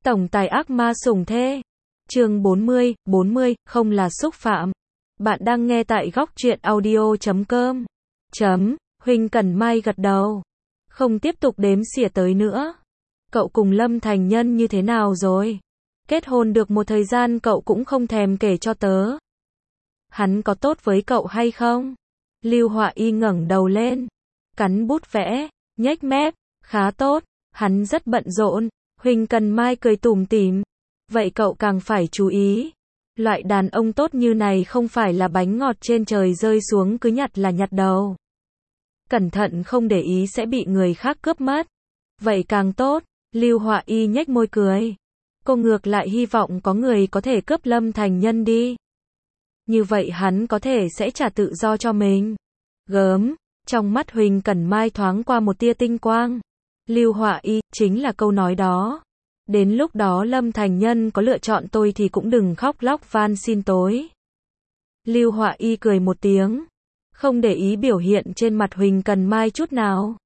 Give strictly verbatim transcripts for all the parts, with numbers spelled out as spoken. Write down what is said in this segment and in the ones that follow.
Tổng tài ác ma sủng thê. Chương bốn mươi, bốn mươi, không là xúc phạm. Bạn đang nghe tại góc truyện audio chấm com. Chấm, Huỳnh Cẩn Mai gật đầu. Không tiếp tục đếm xỉa tới nữa. Cậu cùng Lâm Thành Nhân như thế nào rồi? Kết hôn được một thời gian cậu cũng không thèm kể cho tớ. Hắn có tốt với cậu hay không? Lưu Họa Y ngẩng đầu lên, cắn bút vẽ, nhếch mép, khá tốt, hắn rất bận rộn. Huỳnh Cẩn Mai cười tủm tỉm. Vậy cậu càng phải chú ý. Loại đàn ông tốt như này không phải là bánh ngọt trên trời rơi xuống cứ nhặt là nhặt đâu. Cẩn thận không để ý sẽ bị người khác cướp mất. Vậy càng tốt. Lưu Họa Y nhếch môi cười. Cô ngược lại hy vọng có người có thể cướp Lâm Thành Nhân đi. Như vậy hắn có thể sẽ trả tự do cho mình. Gớm. Trong mắt Huỳnh Cẩn Mai thoáng qua một tia tinh quang. Lưu Họa Y, chính là câu nói đó. Đến lúc đó Lâm Thành Nhân có lựa chọn tôi thì cũng đừng khóc lóc van xin tối. Lưu Họa Y cười một tiếng, không để ý biểu hiện trên mặt Huỳnh Cẩn Mai chút nào.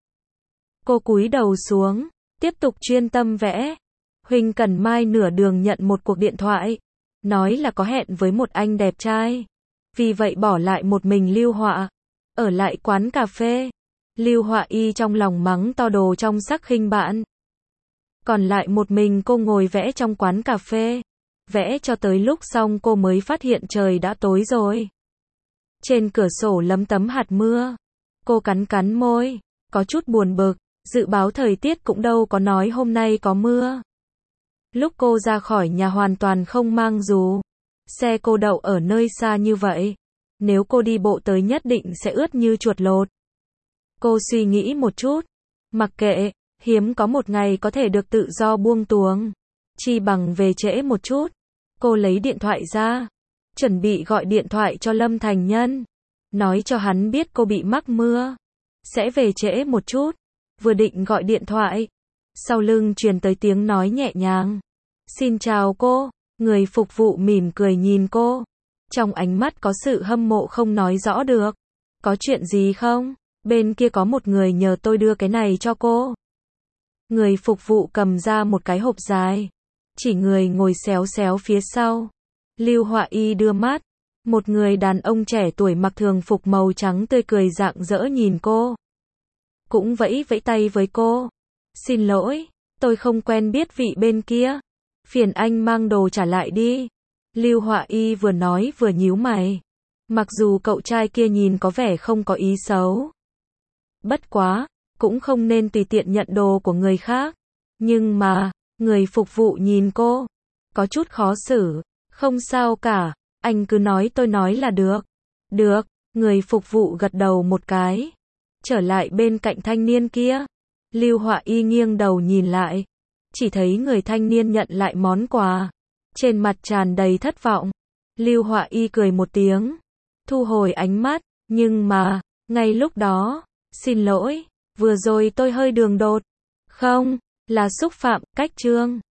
Cô cúi đầu xuống, tiếp tục chuyên tâm vẽ. Huỳnh Cẩn Mai nửa đường nhận một cuộc điện thoại, nói là có hẹn với một anh đẹp trai. Vì vậy bỏ lại một mình Lưu Họa, ở lại quán cà phê. Lưu Họa Y trong lòng mắng to đồ trong sắc khinh bạn. Còn lại một mình cô ngồi vẽ trong quán cà phê. Vẽ cho tới lúc xong cô mới phát hiện trời đã tối rồi. Trên cửa sổ lấm tấm hạt mưa. Cô cắn cắn môi, có chút buồn bực. Dự báo thời tiết cũng đâu có nói hôm nay có mưa. Lúc cô ra khỏi nhà hoàn toàn không mang dù. Xe cô đậu ở nơi xa như vậy. Nếu cô đi bộ tới nhất định sẽ ướt như chuột lột. Cô suy nghĩ một chút. Mặc kệ, hiếm có một ngày có thể được tự do buông tuồng. Chi bằng về trễ một chút. Cô lấy điện thoại ra. Chuẩn bị gọi điện thoại cho Lâm Thành Nhân. Nói cho hắn biết cô bị mắc mưa. Sẽ về trễ một chút. Vừa định gọi điện thoại. Sau lưng truyền tới tiếng nói nhẹ nhàng. Xin chào cô. Người phục vụ mỉm cười nhìn cô. Trong ánh mắt có sự hâm mộ không nói rõ được. Có chuyện gì không? Bên kia có một người nhờ tôi đưa cái này cho cô. Người phục vụ cầm ra một cái hộp dài. Chỉ người ngồi xéo xéo phía sau. Lưu Họa Y đưa mắt. Một người đàn ông trẻ tuổi mặc thường phục màu trắng tươi cười rạng rỡ nhìn cô. Cũng vẫy vẫy tay với cô. Xin lỗi, tôi không quen biết vị bên kia. Phiền anh mang đồ trả lại đi. Lưu Họa Y vừa nói vừa nhíu mày. Mặc dù cậu trai kia nhìn có vẻ không có ý xấu. Bất quá, cũng không nên tùy tiện nhận đồ của người khác. Nhưng mà, người phục vụ nhìn cô. Có chút khó xử. Không sao cả, anh cứ nói tôi nói là được. Được, người phục vụ gật đầu một cái. Trở lại bên cạnh thanh niên kia. Lưu Họa Y nghiêng đầu nhìn lại. Chỉ thấy người thanh niên nhận lại món quà. Trên mặt tràn đầy thất vọng. Lưu Họa Y cười một tiếng. Thu hồi ánh mắt, nhưng mà, ngay lúc đó, xin lỗi, vừa rồi tôi hơi đường đột. Không, là xúc phạm, cách chương.